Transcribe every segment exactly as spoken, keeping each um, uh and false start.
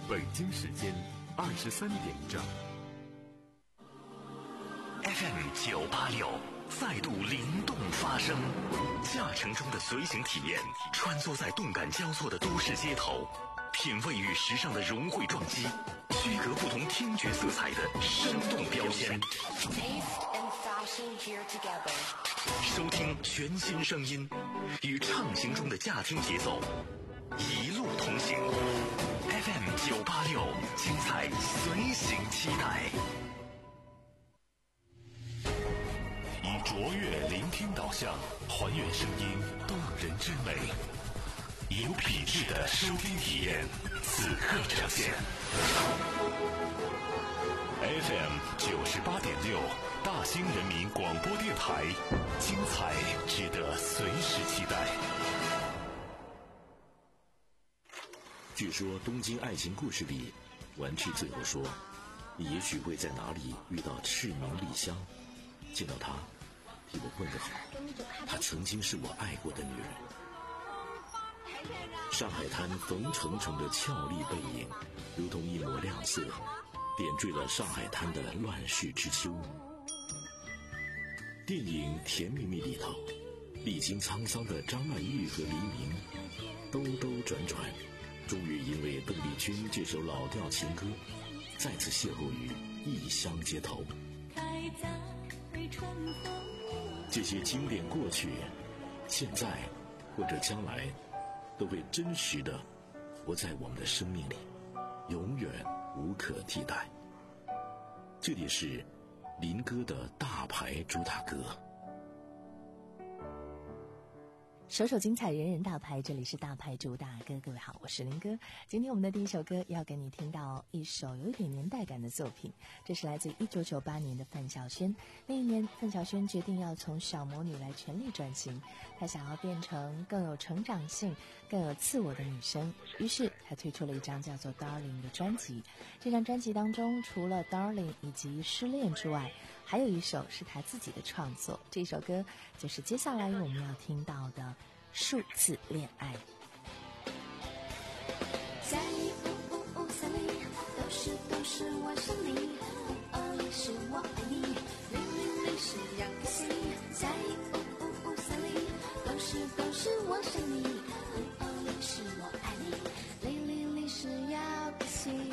北京时间二十三点整。 F M 九八六再度灵动发声，驾乘中的随行体验，穿梭在动感交错的都市街头，品味与时尚的融汇撞击，区隔不同听觉色彩的生动标签。收听全新声音，与畅行中的驾听节奏，一路同行。F M 九八六，精彩随行期待。以卓越聆听导向，还原声音动人之美，有品质的收听体验，此刻呈现。F M 九十八点六，大兴人民广播电台，精彩值得随时期待。 据说《东京爱情故事》里，丸治最后说：“你也许会在哪里遇到赤名莉香，见到她，替我问个好，她曾经是我爱过的女人。”上海滩冯程程的俏丽背影，如同一抹亮色，点缀了上海滩的乱世之秋。电影《甜蜜蜜》里头，历经沧桑的张曼玉和黎明，兜兜转转，终于因为邓丽君这首老调情歌，再次邂逅于异乡街头。这些经典过去，现在或者将来，都会真实的活在我们的生命里，永远无可替代。这里是林哥的大牌主打歌。 首首精彩，人人大牌，这里是大牌主打歌。各位好，我是林哥。今天我们的第一首歌要给你听到一首有一点年代感的作品，这是来自一九九八年的范晓萱。那一年范晓萱决定要从小魔女来全力转型，她想要变成更有成长性更有自我的女生，于是她推出了一张叫做 Darling 的专辑。这张专辑当中除了 Darling 以及失恋之外，还有一首是她自己的创作，这首歌就是接下来我们要听到的数字恋爱。 在五五五三里，都是都是我想你，五二零是我爱你，零零零是要开心。在五五五三里，都是都是我想你，五二零是我爱你，零零零是要开心。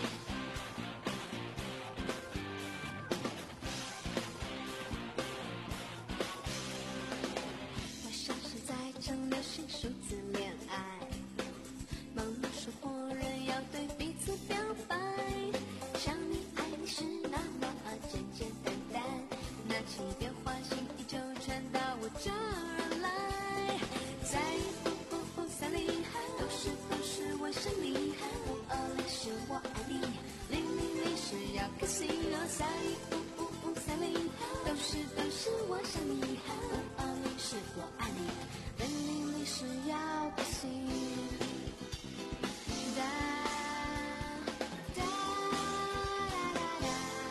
正流行数字恋爱，忙碌生活人要对彼此表白，想你爱你是那么简简单单，拿起电话心意就传到我这儿来。在五五五三零，都是都是我想你，五二零是我爱你，零零零是要开心哦。在五五五三零，都是都是我想你，五二零是我爱你，是要开心。哒哒哒哒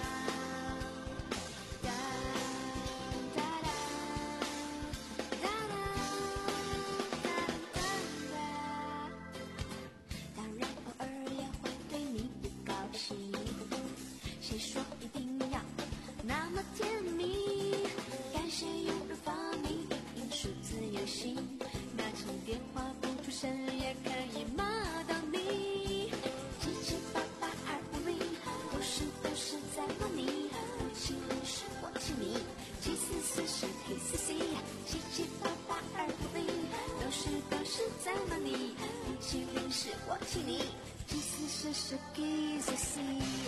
哒哒哒哒哒。当然偶尔也会对你不高兴，谁说一定要那么甜蜜？感谢有人发明数字游戏，拿起电话不出声也可以骂到你。七七八八二五零，都是都是在骂你。五七零是我亲你，七四四是 K C C。七七八八二五零，都是都是在骂你。五七零是我亲你，七四四是 K C C。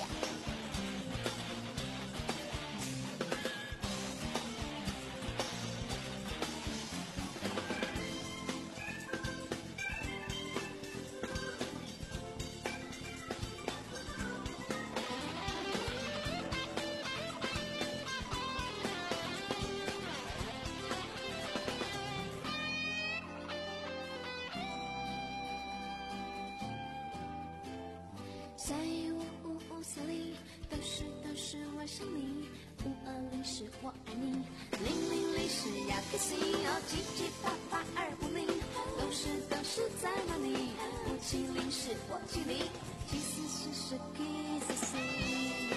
在五五五三零，都是都是我想你，五二零是我爱你，零零零是要开心哦，七七八八二五零，都是都是在哪里？五七零是我亲你，七四是 kiss you。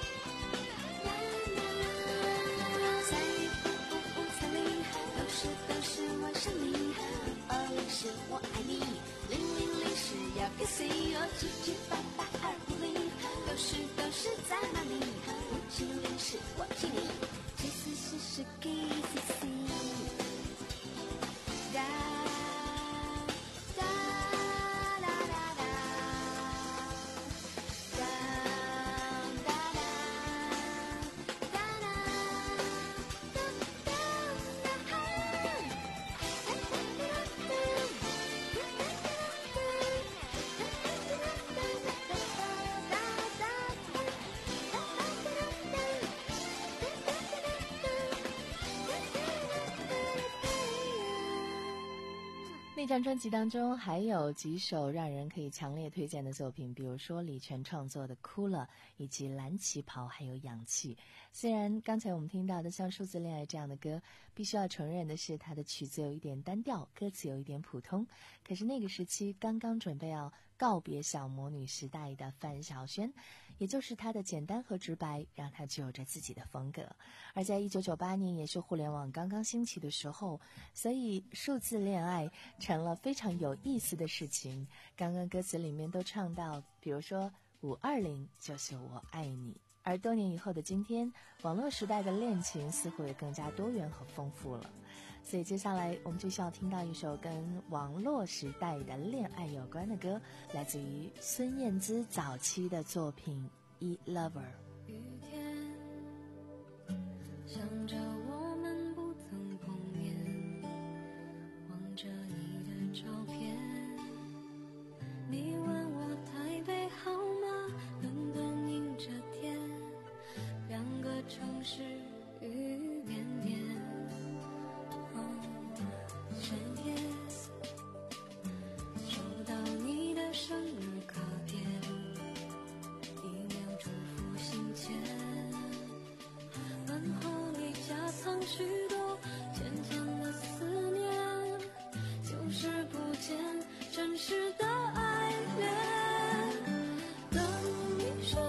在五五三里，都是都是我想你，五二零是我爱你，零零零是要 kiss you， 七七八八二五零，都是都是在哪里，五七零是我记你，七四四是 kiss you。哒哒哒哒哒，哒哒哒哒哒哒哒那张专辑当中还有几首让人可以强烈推荐的作品，比如说李泉创作的《哭了》，以及蓝旗袍还有氧气。虽然刚才我们听到的像数字恋爱这样的歌，必须要承认的是它的曲子有一点单调，歌词有一点普通，可是那个时期刚刚准备要告别小魔女时代的范晓萱，也就是她的简单和直白让她具有着自己的风格。而在一九九八年也是互联网刚刚兴起的时候，所以数字恋爱成了非常有意思的事情。刚刚歌词里面都唱到，比如说五二零就是我爱你。而多年以后的今天，网络时代的恋情似乎也更加多元和丰富了。所以接下来我们就需要听到一首跟网络时代的恋爱有关的歌，来自于孙燕姿早期的作品《E Lover》。 雨天，想着我们不曾碰面，望着你的照片，你问我台北好吗？伦敦阴着天，两个城市雨绵绵。哦，深夜收到你的生日卡片，email祝福信笺，问候里夹藏许多浅浅的思念，就是不见真实的爱恋。等你说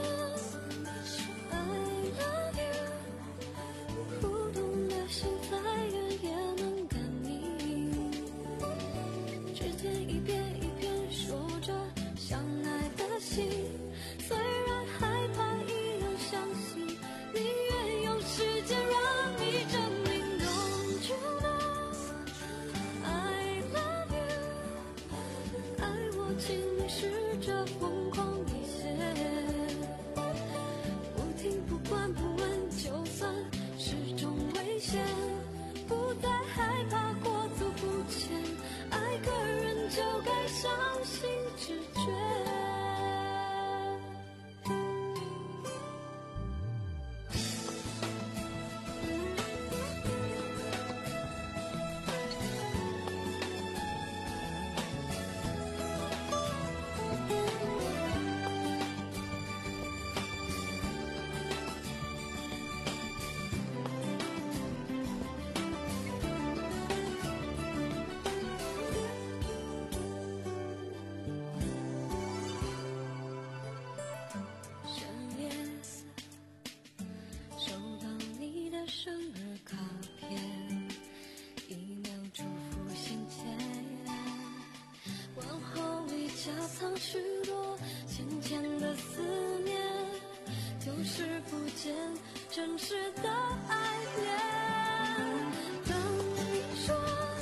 I love you， 互动的心再远也能感应，指尖一遍一遍说着相爱的心，虽然害怕一样相信，宁愿用时间让你证明。Don't you know I love you， 爱我请你试着疯狂一些，不听不管不问，就算是种危险，不再害怕过足不前，爱个人就该相信直觉。深夜收到你的生日卡片，email祝福信笺，问候里夹藏许多浅浅的思念，就是不见真实的爱恋。等你说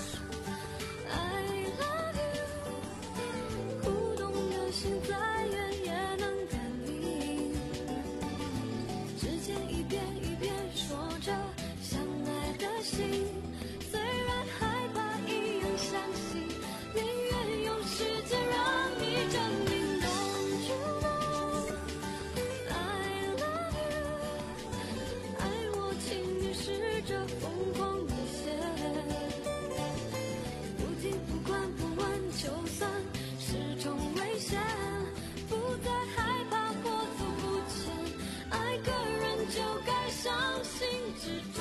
I love you， 互动的心再远也能感应，指尖一遍一遍说着相爱的心，虽然害怕一样相信，宁愿用时间让你证明。Don't you know I love you， 爱我请你试着疯狂一些，不听不管不问，就算是种危险，不再害怕过足不前，爱个人就该相信直觉。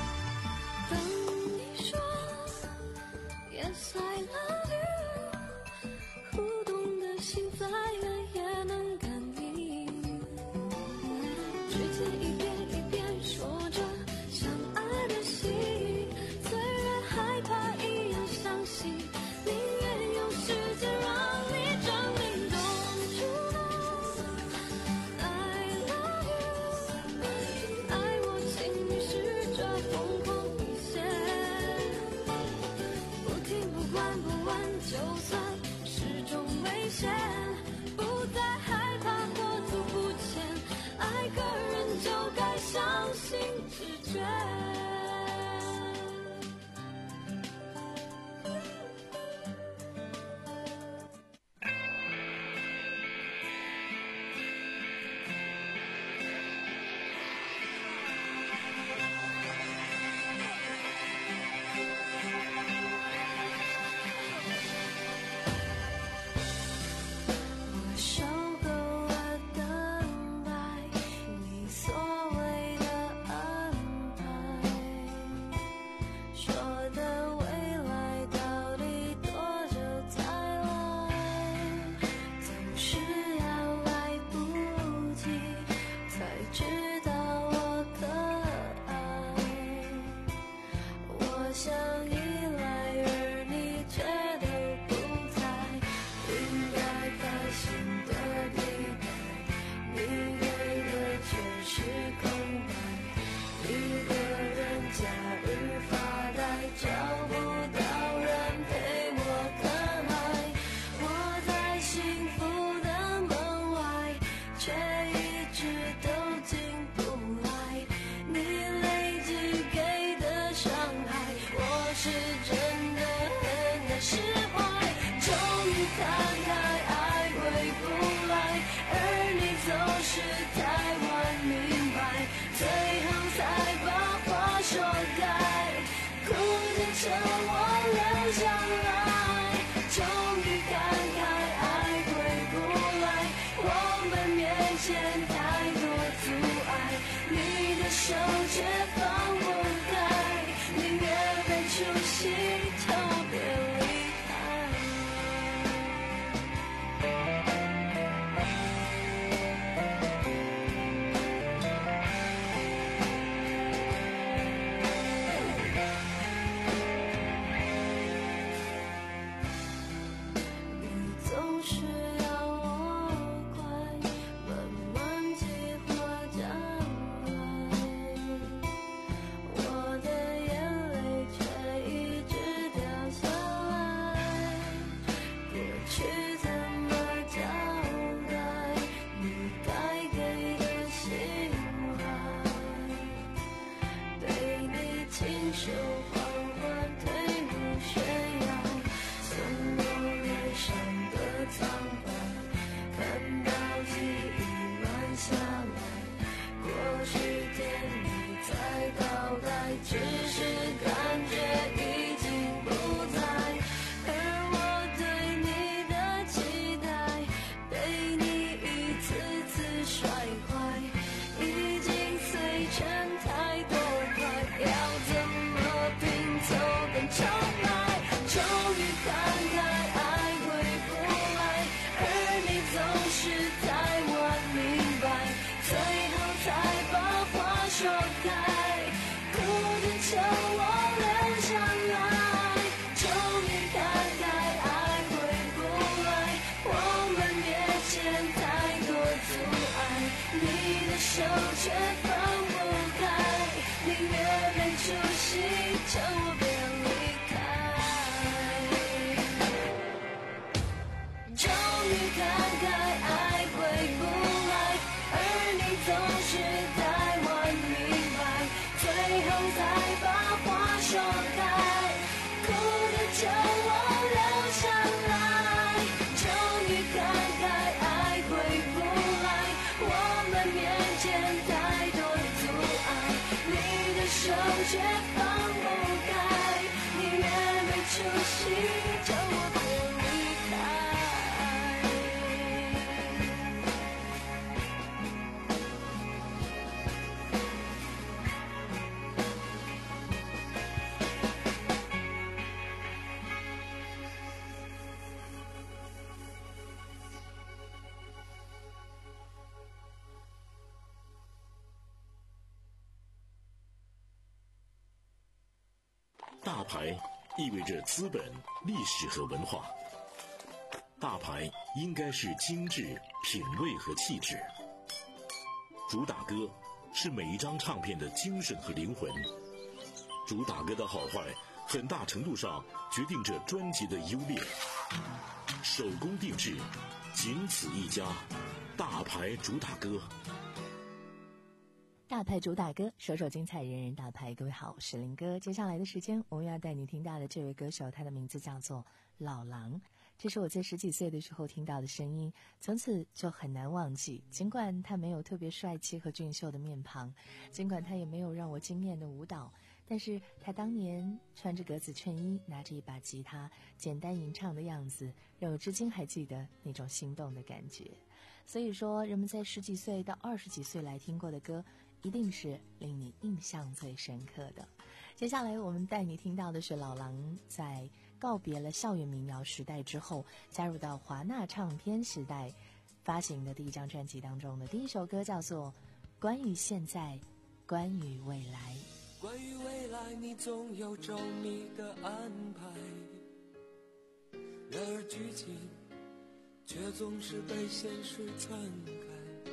等你说 Yes I love you， 管不问，就算始终危险，不再害怕或突不前，爱个人就该相信直觉。 大牌意味着资本、历史和文化。大牌应该是精致、品味和气质。主打歌是每一张唱片的精神和灵魂。主打歌的好坏和很大程度上决定着专辑的优劣。手工定制，仅此一家，大牌主打歌。 大牌主打歌，首首精彩，人人大牌。各位好，我是林哥。接下来的时间，我们要带你听到的这位歌手，他的名字叫做老狼。这是我在十几岁的时候听到的声音，从此就很难忘记。尽管他没有特别帅气和俊秀的面庞，尽管他也没有让我惊艳的舞蹈，但是他当年穿着格子衬衣，拿着一把吉他，简单吟唱的样子，让我至今还记得那种心动的感觉。所以说，人们在十几岁到二十几岁来听过的歌，一定是令你印象最深刻的。接下来我们带你听到的是老狼在告别了校园民谣时代之后，加入到华纳唱片时代发行的第一张专辑当中的第一首歌，叫做《关于现在，关于未来》。 关于未来，你总有周密的安排，然而剧情却总是被现实篡改。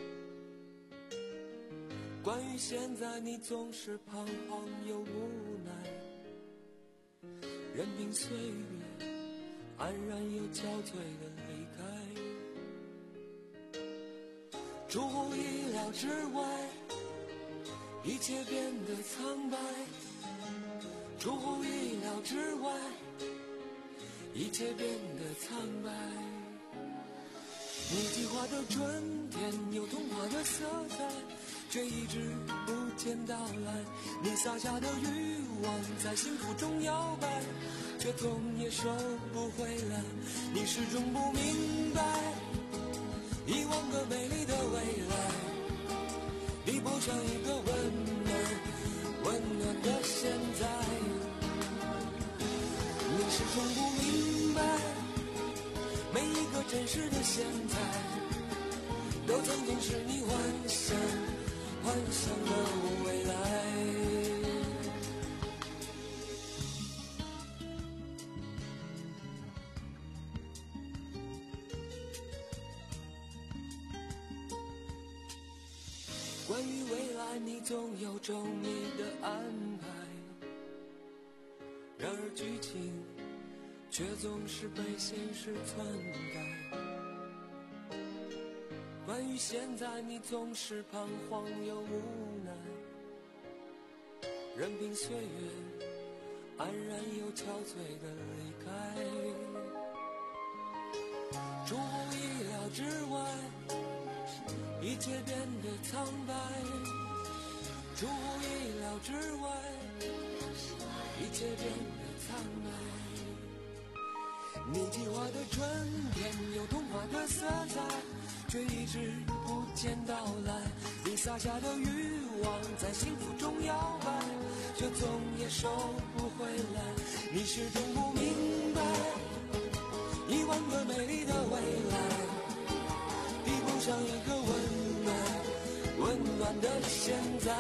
关于现在，你总是彷徨又无奈，任凭岁月安然又憔悴的离开。出乎意料之外，一切变得苍白，出乎意料之外，一切变得苍白。你计划的春天有童话的色彩，却一直不见到来。你撒下的欲望在幸福中摇摆，却总也收不回来。你始终不明白，一万个美丽的未来比不上一个温暖温暖的现在。你始终不明白，每一个真实的现在都曾经是你幻想幻想的未来。关于未来，你总有周密的安排，然而剧情却总是被现实篡改。关于现在，你总是彷徨又无奈，任凭岁月安然又憔悴的离开。出乎意料之外，一切变得苍白，出乎意料之外，一切变得苍白。你计划的春天有童话的色彩，却一直不见到来。你撒下的欲望在幸福中摇摆，却总也收不回来。你始终不明白，一万个美丽的未来比不上一个温暖温暖的现在。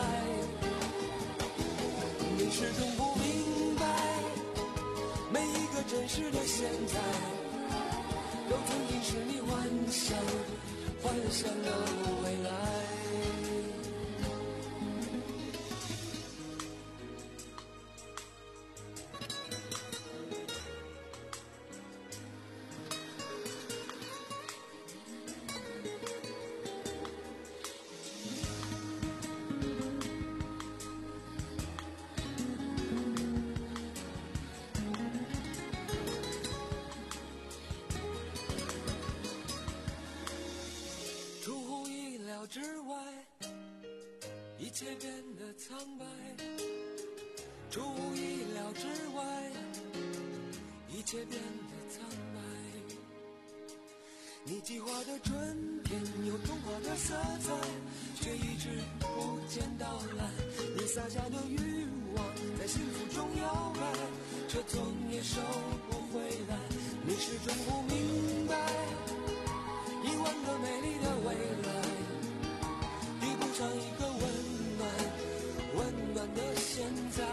你始终不明白，每一个真实的现在都曾经是你幻想幻想的未来。之外，一切变得苍白，出乎意料之外，一切变得苍白。你计划的春天有童话的色彩，却一直不见到来。你撒下的欲望在幸福中摇摆，却总也收不回来。你始终不明白，一万个美丽的未来上一个温暖温暖的现在。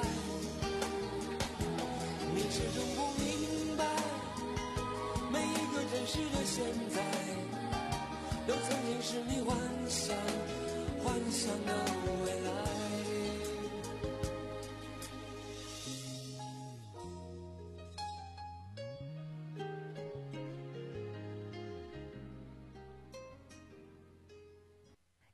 你始终不明白，每一个真实的现在都曾经是你幻想幻想的未来。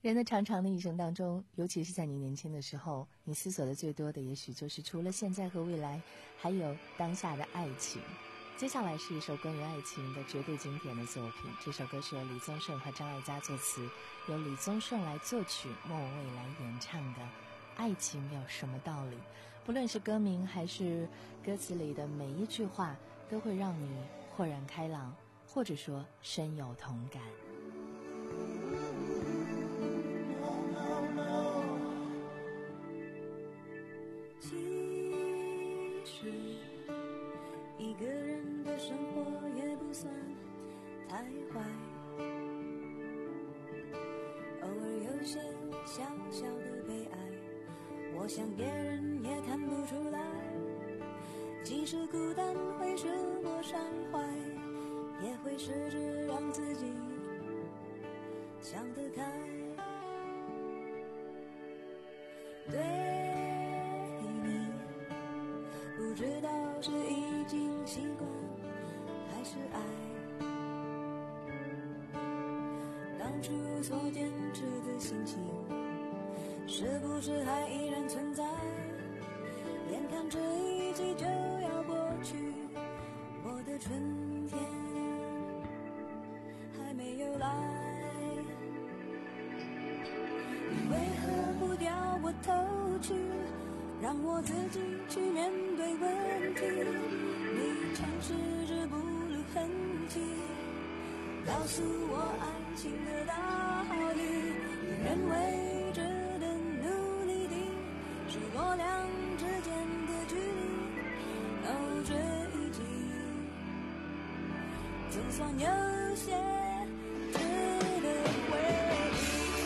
人的长长的一生当中，尤其是在你年轻的时候，你思索的最多的也许就是除了现在和未来，还有当下的爱情。接下来是一首关于爱情的绝对经典的作品，这首歌是由李宗盛和张艾嘉作词，由李宗盛来作曲，莫文蔚来演唱的《爱情有什么道理》。不论是歌名还是歌词里的每一句话，都会让你豁然开朗，或者说深有同感。 其实一个人的生活也不算太坏，偶尔有些小小的悲哀，我想别人也看不出来。即使孤单会使我伤怀，也会试着让自己想得开。对你不知道是已经习惯还是爱，当初所坚持的心情是不是还依然存在？眼看这一季就要过去，我的春天还没有来。你为何不掉我头去，让我自己去面对问题？你尝试着不露痕迹，告诉我爱情的道理。你认为值得努力的是我俩之间的距离，哦，这一季总算有些值得回忆。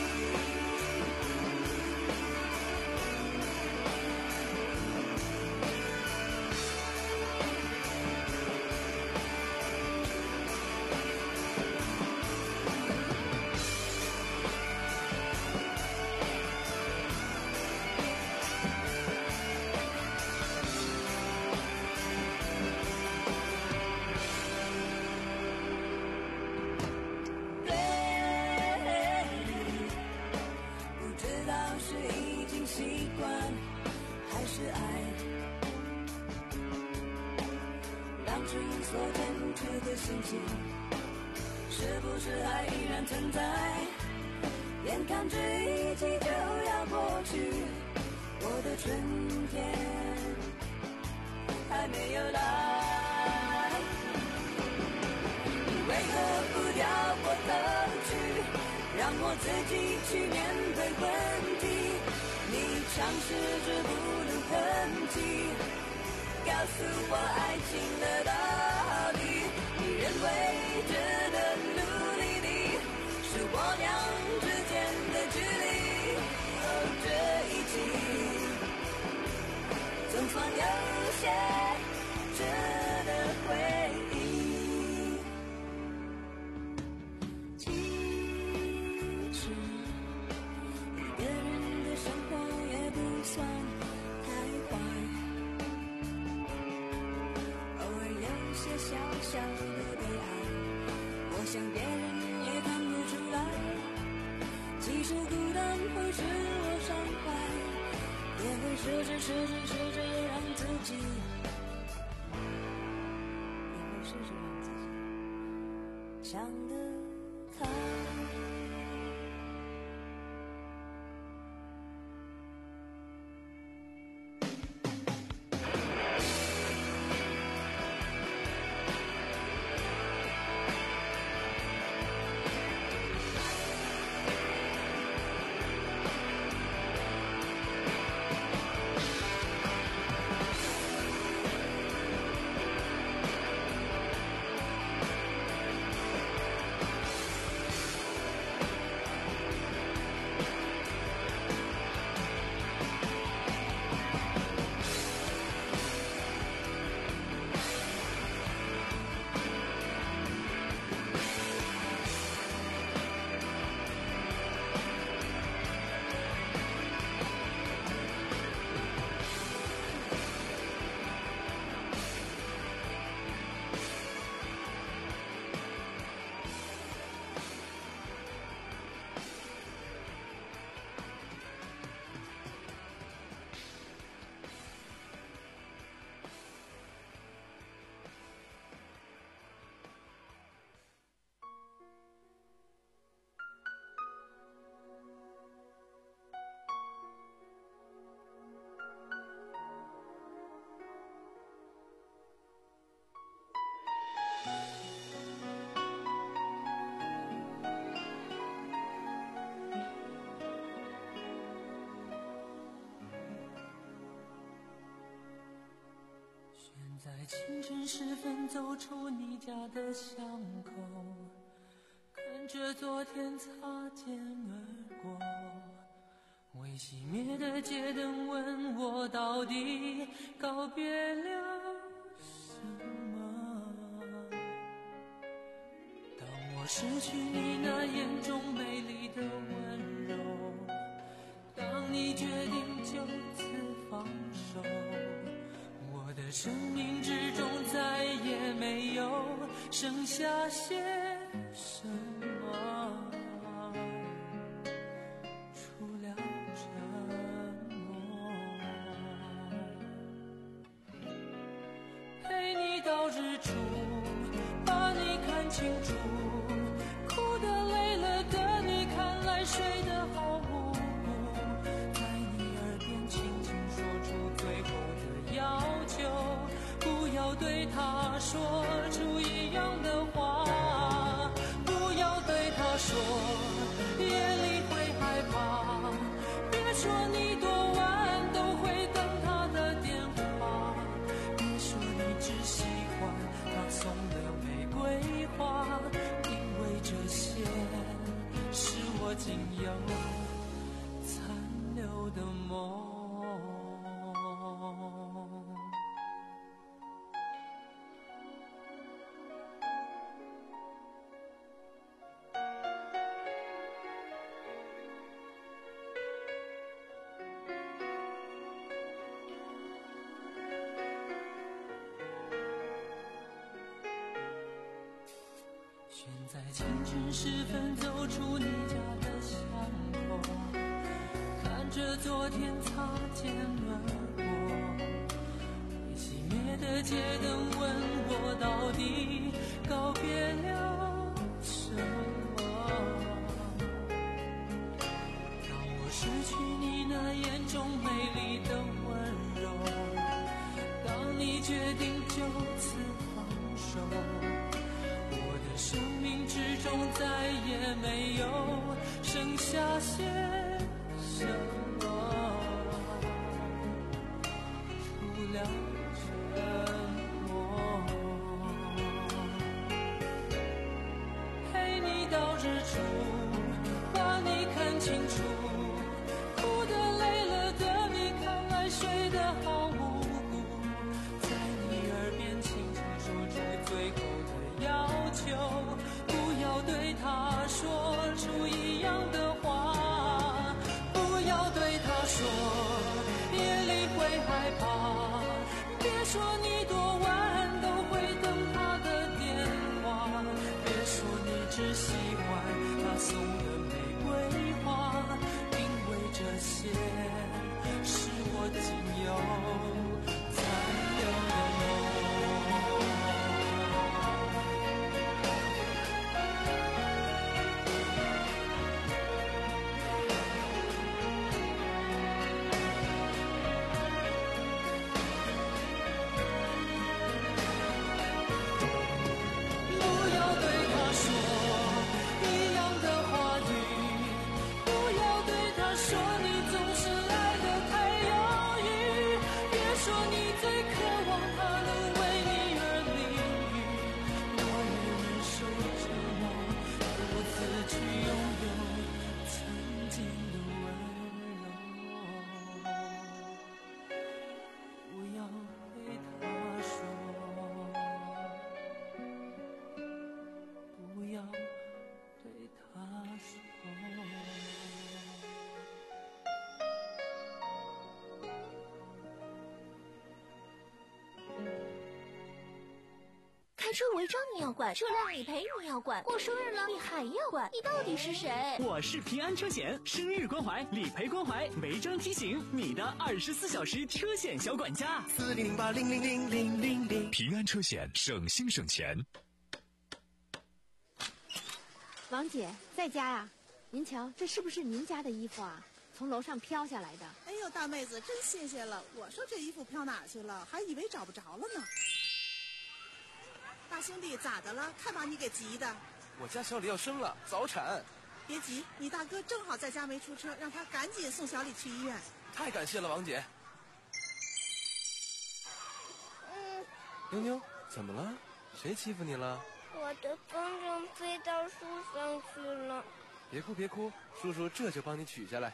习惯还是爱，当初所坚持的心情是不是还依然存在？眼看这一季就要过去，我的春天还没有来。你为何不掉我头去，让我自己去面对问题？你尝试着不露痕迹，告诉我爱情的道理。你认为值得努力的是我俩之间的距离，哦，这一季总算有些值得回忆。其实一个人的生活也不算太坏，偶尔有些小小的悲哀，我想别人也看不出来。其实孤单会使我伤怀，也会试着试着试着让自己，也会试着让自己想得开。 晨时分走出你家的巷口，看着昨天擦肩而过，未熄灭的街灯问我到底告别了什么。当我失去你那眼中美丽的温柔，当你决定就此放手，我的生命之中再也没有剩下些什么，除了沉默。陪你到日出，把你看清楚，哭得累了的你看来睡得好无辜，在你耳边轻轻说出最后的要求，不要对他说出一样的话，不要对他说夜里会害怕，别说你多晚都会等他的电话，别说你只喜欢他送的玫瑰花，因为这些是我仅有残留的梦。选在清晨时分走出你家的巷口，看着昨天擦肩而过，未熄灭的街灯问我到底告别了什么。当我失去你那眼中美丽的温柔，当你决定就此放手，生命之中再也没有剩下些什么，除了沉默。陪你到日出，把你看清楚，哭得累了的你看来睡得好无辜，在你耳边轻轻说出最后的要求，不要对他说出一样的话，不要对他说夜里会害怕，别说你多晚都会等他的电话，别说你只喜欢他送的玫瑰花，因为这些是我仅有残留的梦。 开车违章你要管，车辆理赔你要管，过生日了你还要管，你到底是谁？ 我是平安车险，生日关怀、理赔关怀、违章提醒，你的二十四小时车险小管家。 四零零八零零零零零零， 平安车险，省心省钱。 王姐在家呀？您瞧，这是不是您家的衣服啊？从楼上飘下来的。 哎呦，大妹子，真谢谢了。我说这衣服飘哪儿去了，还以为找不着了呢。大兄弟，咋的了？看把你给急的。 我家小李要生了，早产。 别急，你大哥正好在家没出车，让他赶紧送小李去医院。 太感谢了，王姐。 嗯。 妞妞， 怎么了？谁欺负你了？ 我的风筝飞到树上去了。 别哭别哭，叔叔这就帮你取下来。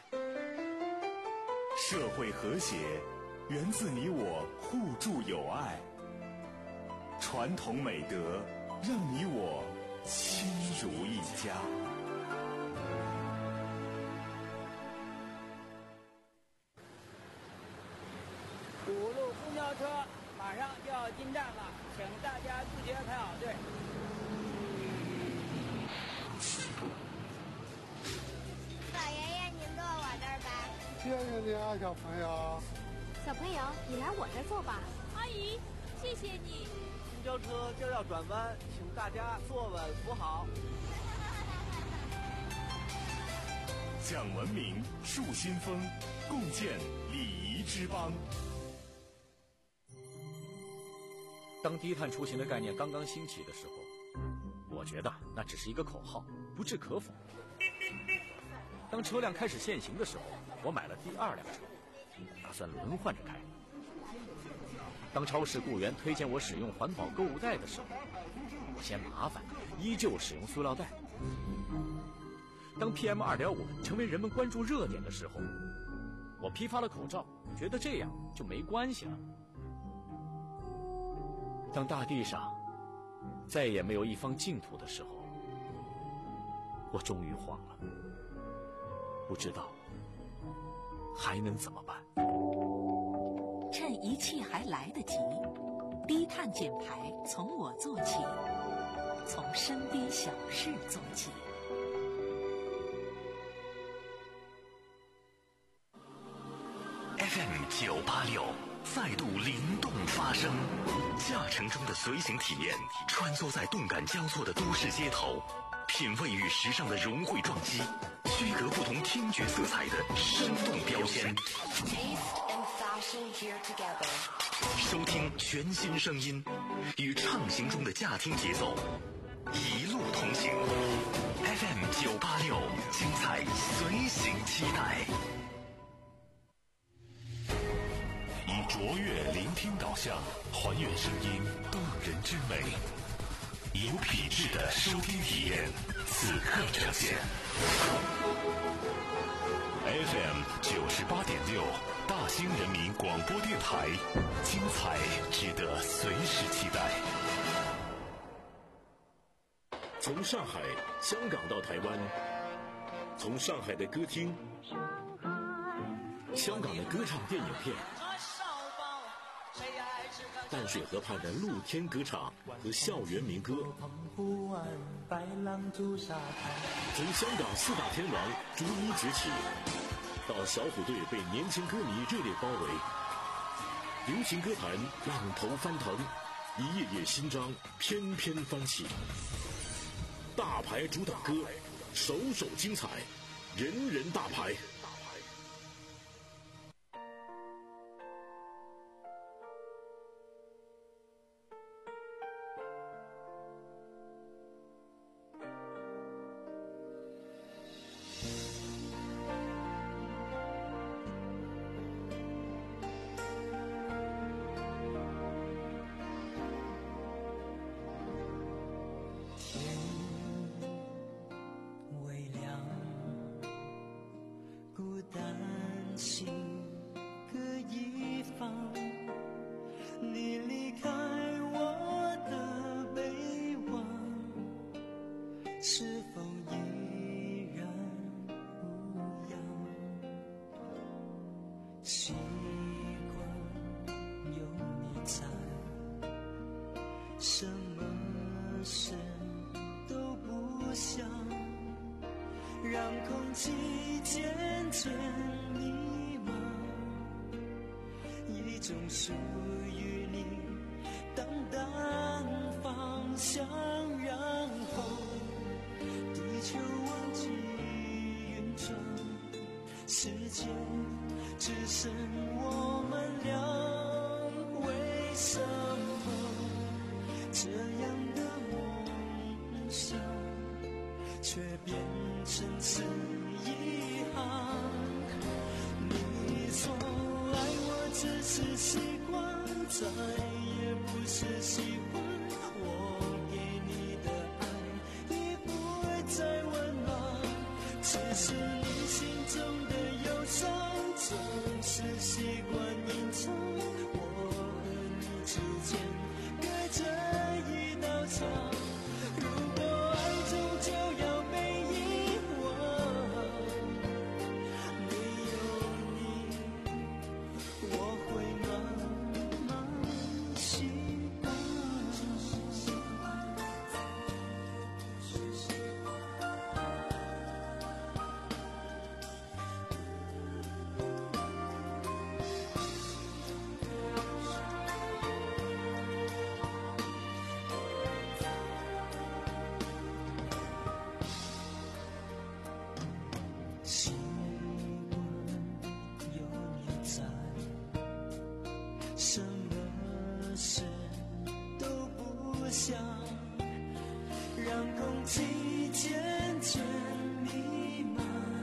社会和谐源自你我互助友爱，传统美德让你我亲如一家。 五路公交车马上就要进站了，请大家自觉排好队。 老爷爷，您坐我这儿吧。 谢谢你啊，小朋友。 小朋友，你来我这儿坐吧。 阿姨，谢谢你。 公交车就要转弯，请大家坐稳扶好。 讲文明，树新风，共建礼仪之邦。 当低碳出行的概念刚刚兴起的时候，我觉得那只是一个口号，不置可否。当车辆开始限行的时候，我买了第二辆车，打算轮换着开。当超市雇员推荐我使用环保购物袋的时候，我嫌麻烦，依旧使用塑料袋。当 P M 二点五 成为人们关注热点的时候，我批发了口罩，觉得这样就没关系了。当大地上再也没有一方净土的时候，我终于慌了，不知道还能怎么办。 趁一切还来得及，低碳减排从我做起，从身边小事做起。 F M 九八六再度灵动发声，驾乘中的随行体验，穿梭在动感交错的都市街头，品味与时尚的融汇撞击，区隔不同听觉色彩的生动标签。收听全新声音，与畅行中的驾听节奏，一路同行。F M 九八六，精彩随行期待。 以卓越聆听导向，还原声音动人之美，有品质的收听体验，此刻呈现。F M 九十八点六，大兴人民广播电台，精彩值得随时期待。 从上海、香港到台湾，从上海的歌厅、香港的歌唱电影片，淡水河畔的露天歌场和校园民歌，从香港四大天王逐一崛起，到小虎队被年轻歌迷热烈包围，流行歌坛浪头翻腾，一页页新章翩翩翻起。大牌主打歌，首首精彩，人人大牌。 只是习惯，再也不是喜欢。 季渐渐弥漫，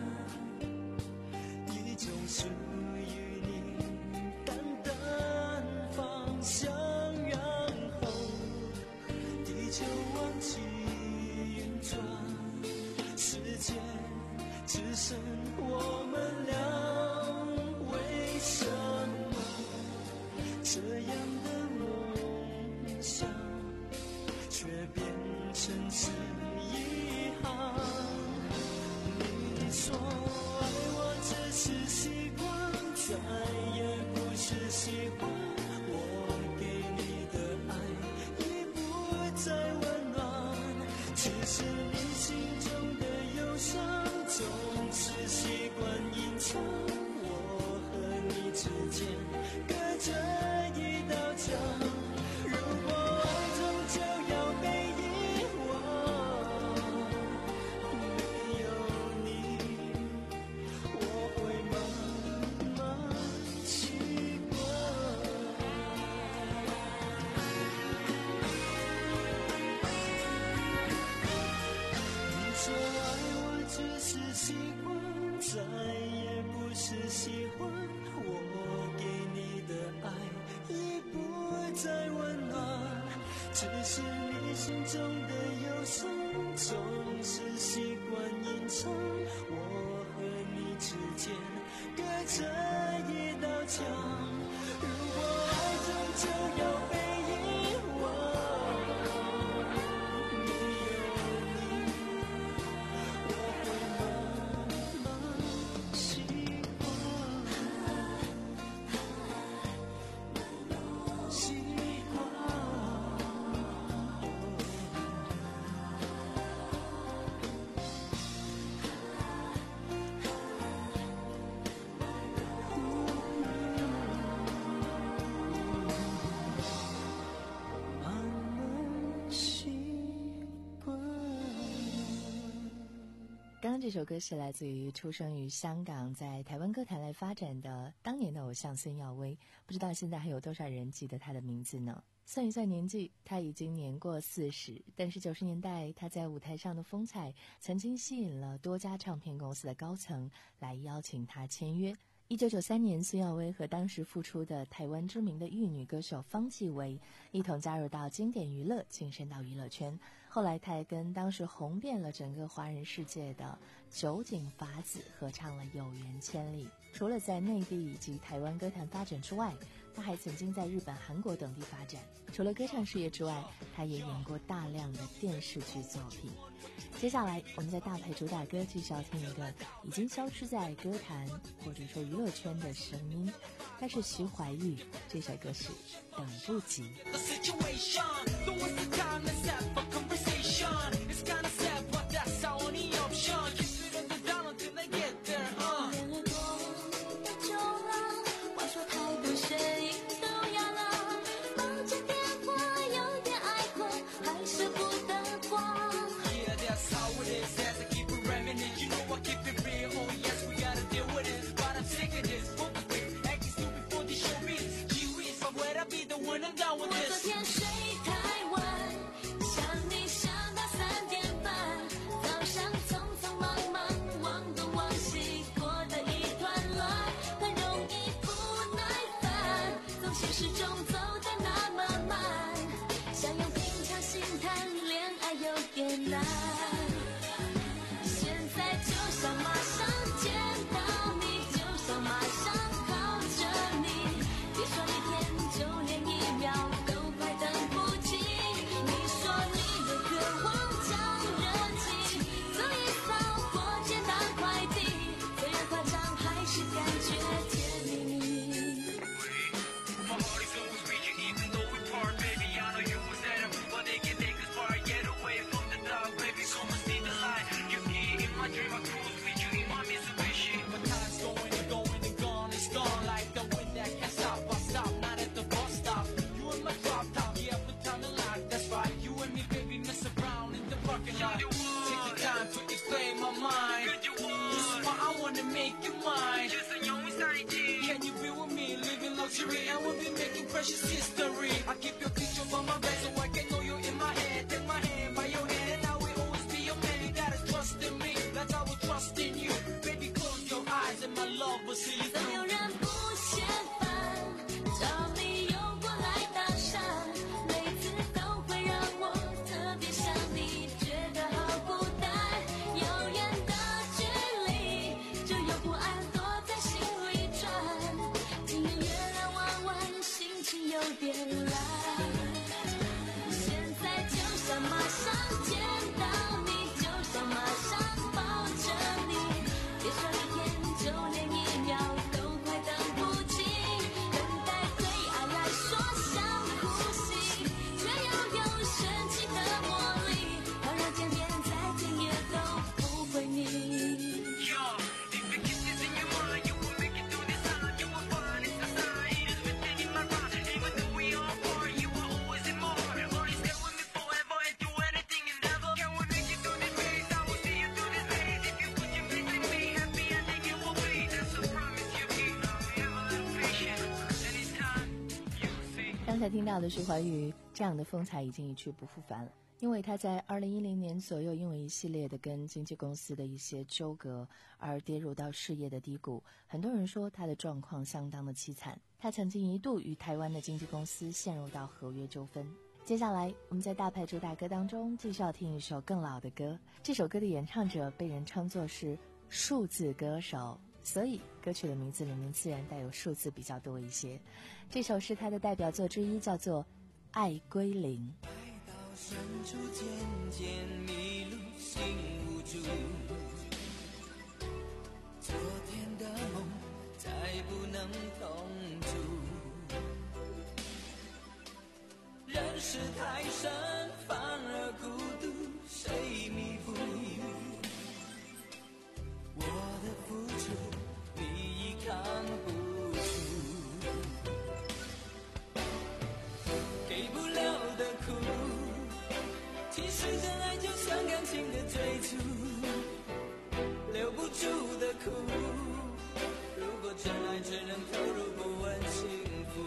一种属于你淡淡芳香，然后地球忘记运转，世界只剩我们俩，为什么这样的梦想却变成是遗憾？你说爱我只是习惯，再也不是喜欢，我给你的爱已不再温暖，只是你心中的忧伤总是习惯隐藏，我和你之间隔着一道墙，如果爱终究要被遗忘，没有你我会慢慢习惯。你说爱我只是习惯，再也不是喜欢，我给你的爱已不再温暖，只是你心中的忧伤总是习惯隐藏，我和你之间隔着一道墙，如果爱终究要被遗忘，没有你我会慢慢习惯，习惯。 刚刚这首歌是来自于出生于香港，在台湾歌坛来发展的当年的偶像孙耀威，不知道现在还有多少人记得他的名字呢？算一算年纪，他已经年过四十，但是九十年代他在舞台上的风采曾经吸引了多家唱片公司的高层来邀请他签约。一九九三年，孙耀威和当时复出的台湾知名的玉女歌手方季韦一同加入到经典娱乐，晋升到娱乐圈。后来他还跟当时红遍了整个华人世界的酒井法子合唱了《有缘千里》。除了在内地以及台湾歌坛发展之外，他还曾经在日本、韩国等地发展。除了歌唱事业之外，他也演过大量的电视剧作品。接下来我们在大牌主打歌继续要听一个已经消失在歌坛或者说娱乐圈的声音，它是徐怀钰，这首歌是等不及。 我昨天睡太晚，想你想到三点半，早上匆匆忙忙忘东忘西，过得一团乱，很容易不耐烦，从现实中走得那么慢，想用平常心谈恋爱有点难，现在就想马上见到你，就想马上靠着你，别说一天就连一秒都快等不及，你说你的渴望叫热情，走一扫或简单快递，虽然夸张还是感觉甜蜜蜜。 Luxury, I will be making precious history. I keep your picture on my bed so I can know you in my head. Take my hand by your hand, and I will always be 刚才听到的是环宇，这样的风采已经一去不复返了。因为他在二零一零年左右，因为一系列的跟经纪公司的一些纠葛而跌入到事业的低谷。很多人说他的状况相当的凄惨，他曾经一度与台湾的经纪公司陷入到合约纠纷。接下来我们在大牌主打歌当中继续要听一首更老的歌，这首歌的演唱者被人称作是数字歌手，所以歌曲的名字里面自然带有数字比较多一些。这首是他的代表作之一，叫做《爱归零》。 深处渐渐迷路，心无助。昨天的梦再不能同住。人世太深，反而孤独，谁弥补？我的付出，你已扛不住。给不了的苦。其实真爱就像感情的追逐，留不住的苦。如果真爱只能投入，不问幸福。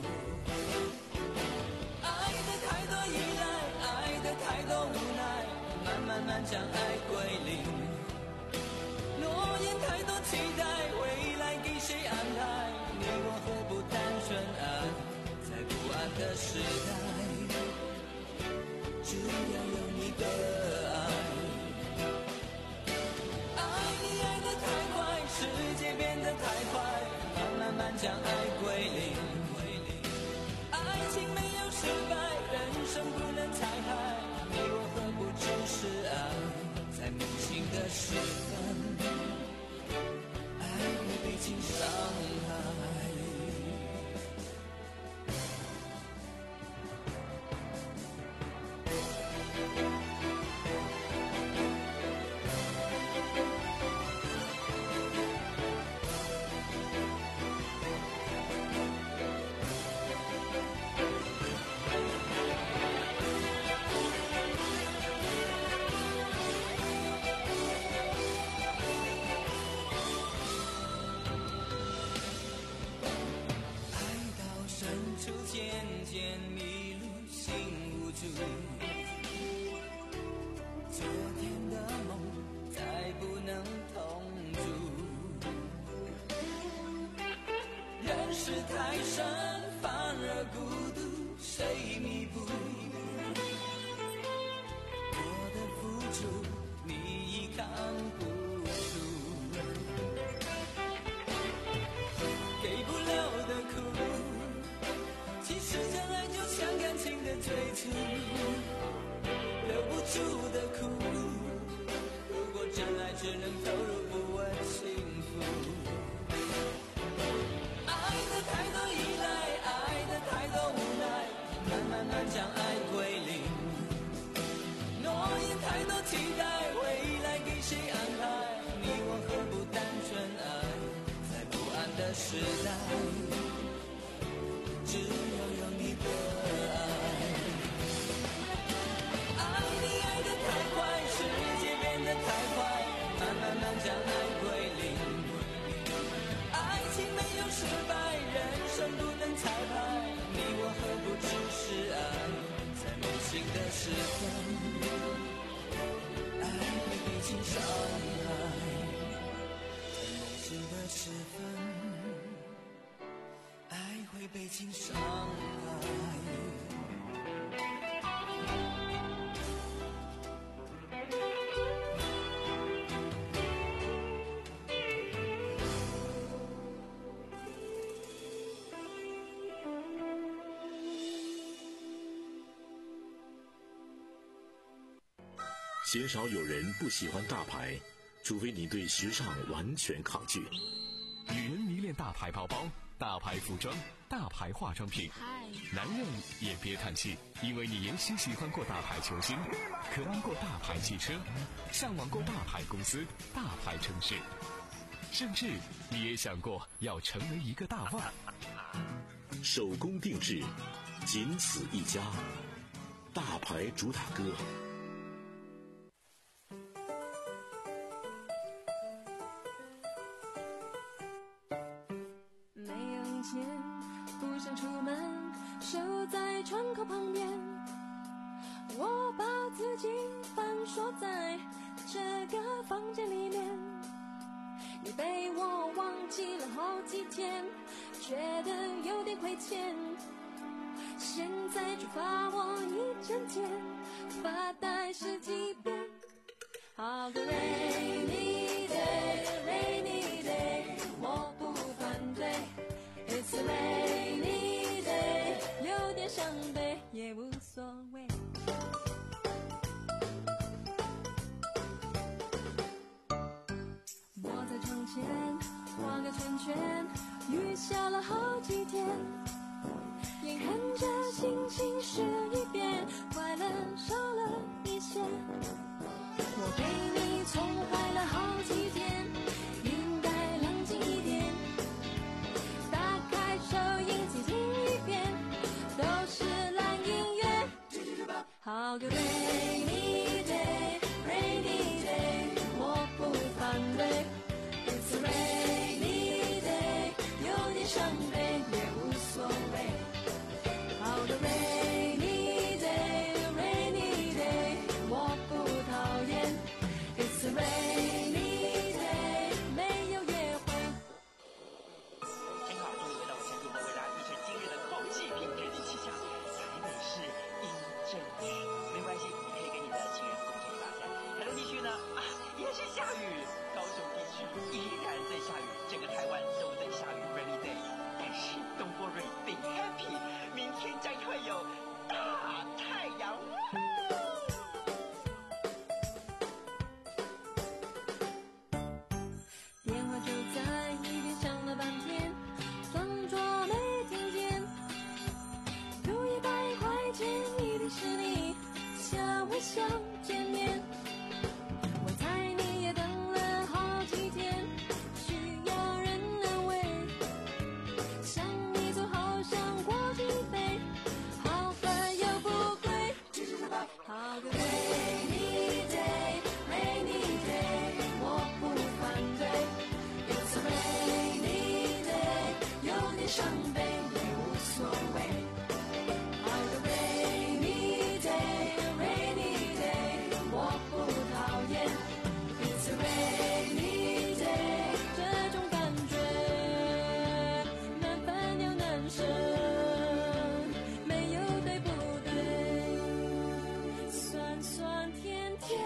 爱的太多依赖，爱的太多无奈，慢慢慢将爱归零。诺言太多期待，未来给谁安排？你我何不单纯爱，在不安的时代。只要有你的爱，爱你爱得太快，世界变得太快，慢慢慢将爱归零。爱情没有失败，人生不能残害，你我何不只是爱，在梦醒的时分，爱会被情伤害。渐渐迷路，心无助。昨天的梦再不能同住。人世太深，反而孤独，谁弥补？我的付出，你已扛不住。给不了的苦。其实真爱就像感情的追逐，留不住的苦。如果真爱只能投入，不问幸福。爱的太多依赖，爱的太多无奈，慢慢慢将爱归零。诺言太多期待，未来给谁安排？你我何不单纯爱，在不安的时代。只要有你的爱，爱你爱得太快，世界变得太快，慢慢慢将爱归零。爱情没有失败，人生不能彩排，你我何不只是爱，在梦醒的时分，爱会被情伤害，在梦醒的时分。会被情伤害。 鲜少有人不喜欢大牌，除非你对时尚完全抗拒。 女人迷恋大牌包包、大牌服装、大牌化妆品，男人也别叹气，因为你也许喜欢过大牌球星，渴望过大牌汽车，向往过大牌公司、大牌城市，甚至你也想过要成为一个大腕。 手工定制，仅此一家，大牌主打歌。 没有钱，不想出门，手窗口旁边，我把自己反锁在这个房间里面。你被我忘记了好几天，觉得有点亏欠，现在就罚我一整天，发呆十几遍。好个 rainy day rainy day， 我不反对， It's a rainy day， 有点伤悲也无所谓。我在窗前画个圈圈，雨下了好几天，眼看着心情是一变，快乐少了一些。我被你宠坏了好几天，应该冷静一点，打开收音机听一遍，都是烂音乐。好个 rainy day rainy day， 我不反对， It's a rainy day， 有点伤悲也无所谓。好个 rainy day rainy day， 我不讨厌， It's a rainy day， 没有约会。 真好，终于回到我前主播为大家推荐今日的好祭品日记气象。台北市阴阵雨，没关系，你可以跟你的情人共同发展。台东地区呢啊也是下雨，高雄地区依然在下雨，整个台湾都在下雨 rainy day。但是 Don't worry, be happy， 明天将会有大太阳。 电话就在一边响了半天，装作没听见，赌一百块钱一定是你下我想见面。我猜你也等了好几天，需要人安慰，想你走好像过几杯，好烦又不贵。好个 rainy day rainy day， 我不反对， It's a rainy day， 有点伤悲也无所谓。好个 rainy day rainy day， 我不讨厌， It's a rainy day， 这种感觉难分又难舍，没有对不对，酸酸甜甜。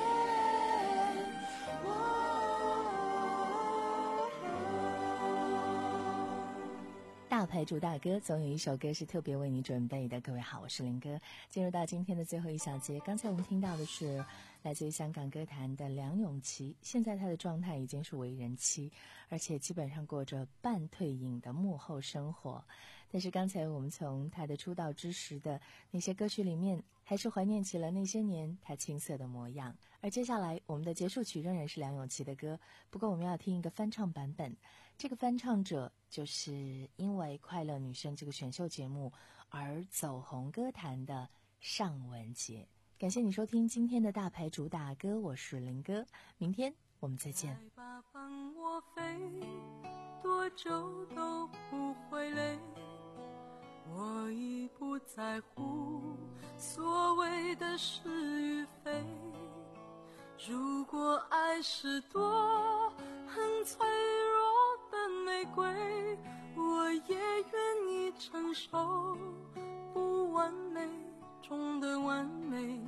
大牌主大歌，总有一首歌是特别为你准备的。各位好，我是林哥。进入到今天的最后一小节，刚才我们听到的是来自于香港歌坛的梁咏琪，现在她的状态已经是为人妻，而且基本上过着半退隐的幕后生活。但是刚才我们从她的出道之时的那些歌曲里面，还是怀念起了那些年她青涩的模样。而接下来我们的结束曲仍然是梁咏琪的歌，不过我们要听一个翻唱版本。这个翻唱者就是因为《快乐女声》这个选秀节目而走红歌坛的尚雯婕。感谢你收听今天的大牌主打歌，我是林哥，明天我们再见。 来吧，帮我飞，多久都不会累，我已不在乎所谓的是与非。如果爱是朵很脆弱的玫瑰，我也愿意承受不完美中的完美。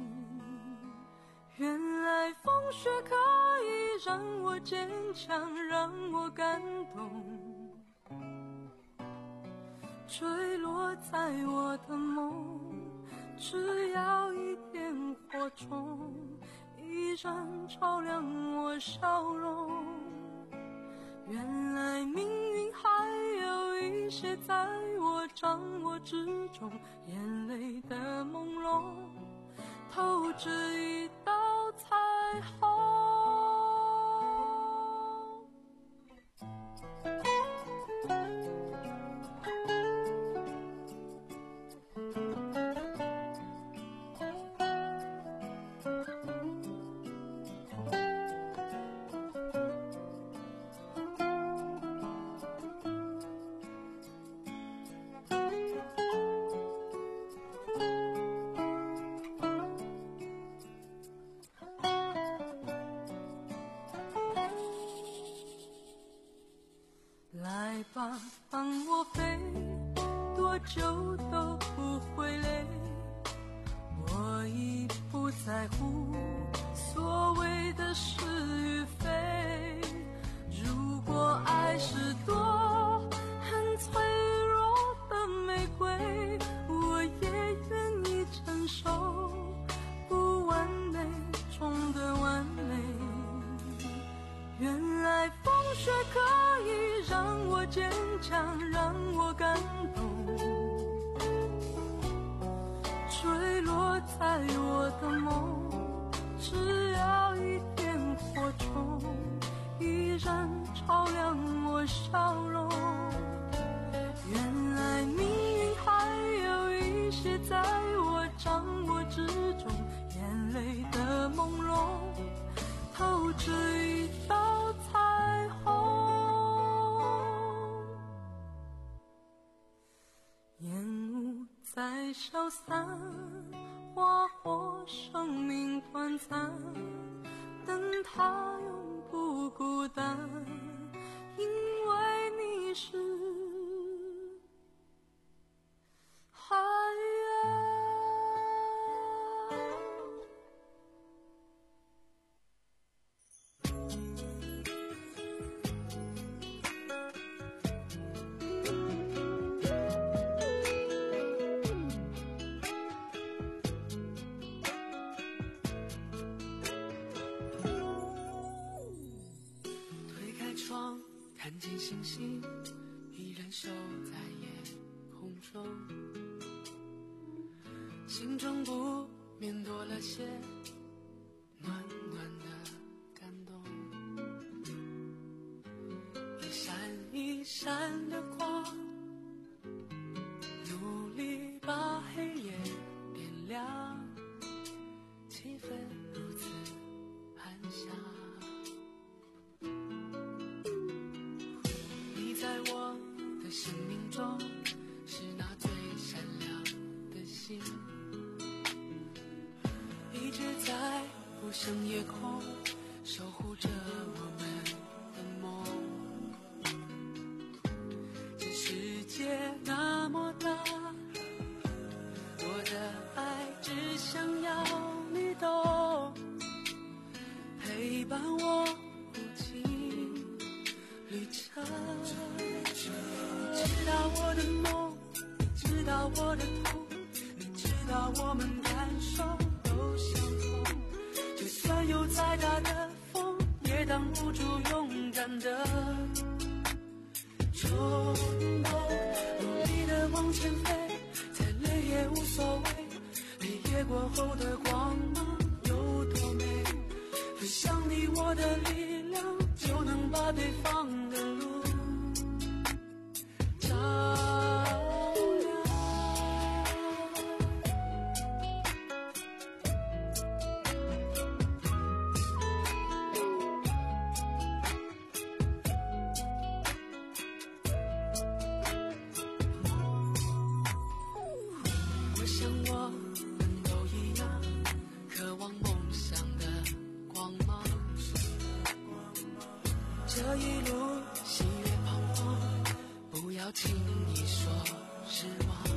原来风雪可以让我坚强，让我感动，坠落在我的梦，只要一点火种，依然照亮我笑容。原来命运还有一些在我掌握之中，眼泪的朦胧透着一道彩虹。 让我飞，多久都不会累。我已不在乎所谓的是与非。如果爱是朵很脆弱的玫瑰，我也愿意承受不完美中的完美。原来风雪可以让我坚强，让我感动，坠落在我的梦，只要一点火种，依然照亮我笑容。原来命运还有一些在我掌握之中，眼泪的朦胧透着一道彩虹。烟雾在消散，划破生命短暂，但它永不孤单，因为你是海洋。看见星星依然守在夜空中，心中不免多了些暖暖的感动。一闪一闪的光，努力把黑夜点亮，气氛如此安详。在我的生命中是那最闪亮的星，一直在无声夜空守护着我们的梦。这世界那么大，我的爱只想要你懂，陪伴我无尽旅程。你知道我的梦，你知道我的痛，你知道我们感受都相同。就算有再大的风，也挡不住勇敢的冲动。努力的往前飞，再累也无所谓。黑夜过后的光芒有多美？分享你我的力量，就能把对方的路照亮。我想我们都一样，渴望梦想的光芒。这一路喜悦彷徨，不要轻易说失望。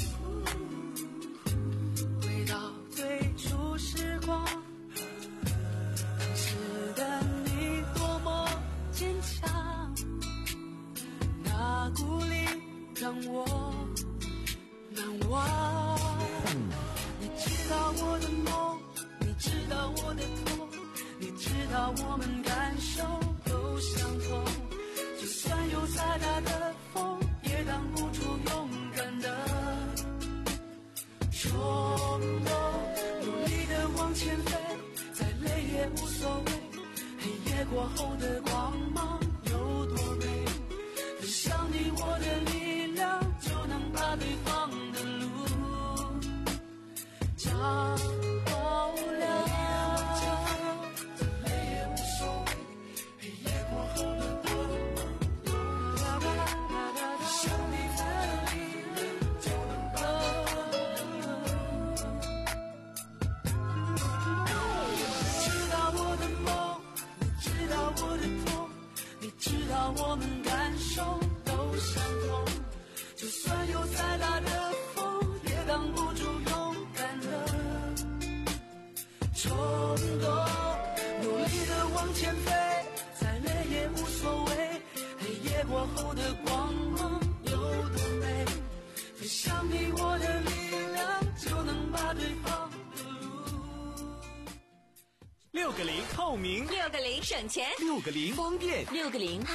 回到最初时光，当时的你多么坚强，那鼓励让我难忘。你知道我的梦，你知道我的痛，你知道我们感受都相同。就算有再大的风，也挡不住勇敢的冲动。努力的往前飞，再累也无所谓。黑夜过后的光芒有多美？分享你我的力量，就能把对方的路照亮。我们感受都相前飞，再累也无所谓。黑夜过后的光芒有多美？飞向你我的力量，就能把对方的路。 六个零透明， 六个零省钱， 六个零方便， 六个零。